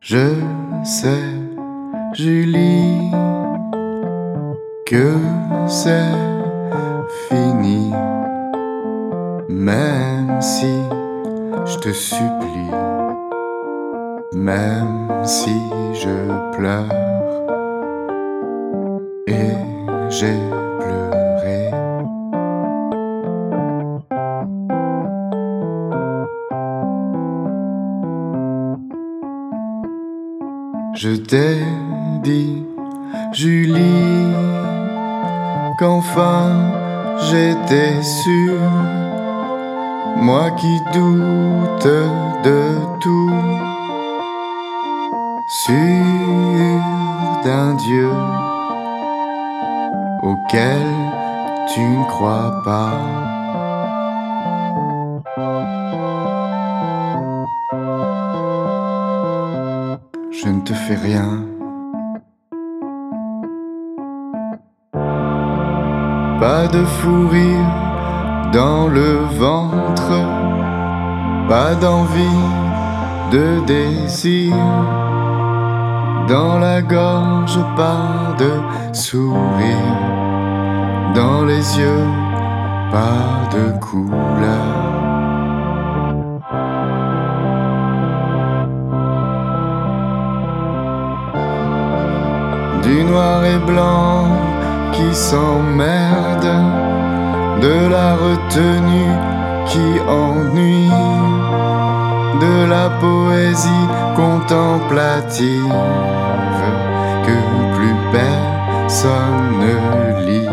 Je sais, Julie, que c'est fini, même si je te supplie, même si je pleure, et j'ai pleuré. Je t'ai dit, Julie, qu'enfin j'étais sûr, moi qui doute de tout, sûr d'un Dieu auquel tu ne crois pas. Je ne te fais rien. Pas de fou rire dans le ventre, pas d'envie de désir dans la gorge, pas de sourire dans les yeux, pas de couleur. Du noir et blanc qui s'emmerde, de la retenue qui ennuie, de la poésie contemplative que plus personne ne lit.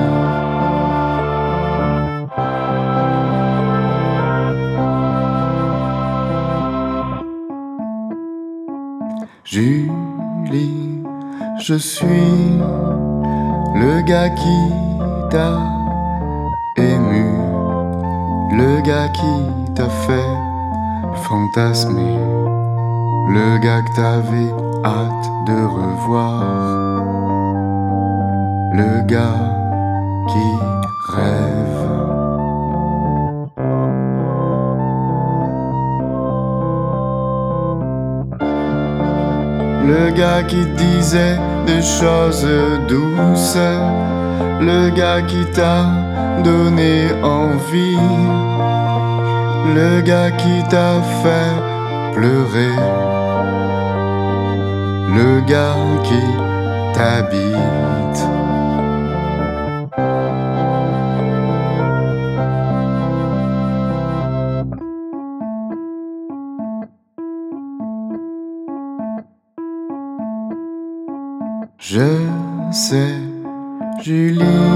Julie, je suis le gars qui t'a ému, le gars qui t'a fait fantasmer, le gars que t'avais hâte de revoir, le gars qui rêve. Le gars qui disait des choses douces, le gars qui t'a donné envie, le gars qui t'a fait pleurer, le gars qui t'habite. Je sais, Julie,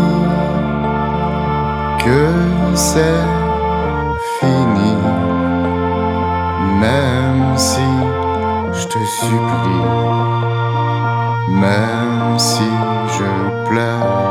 que c'est fini, même si je te supplie, même si je pleure.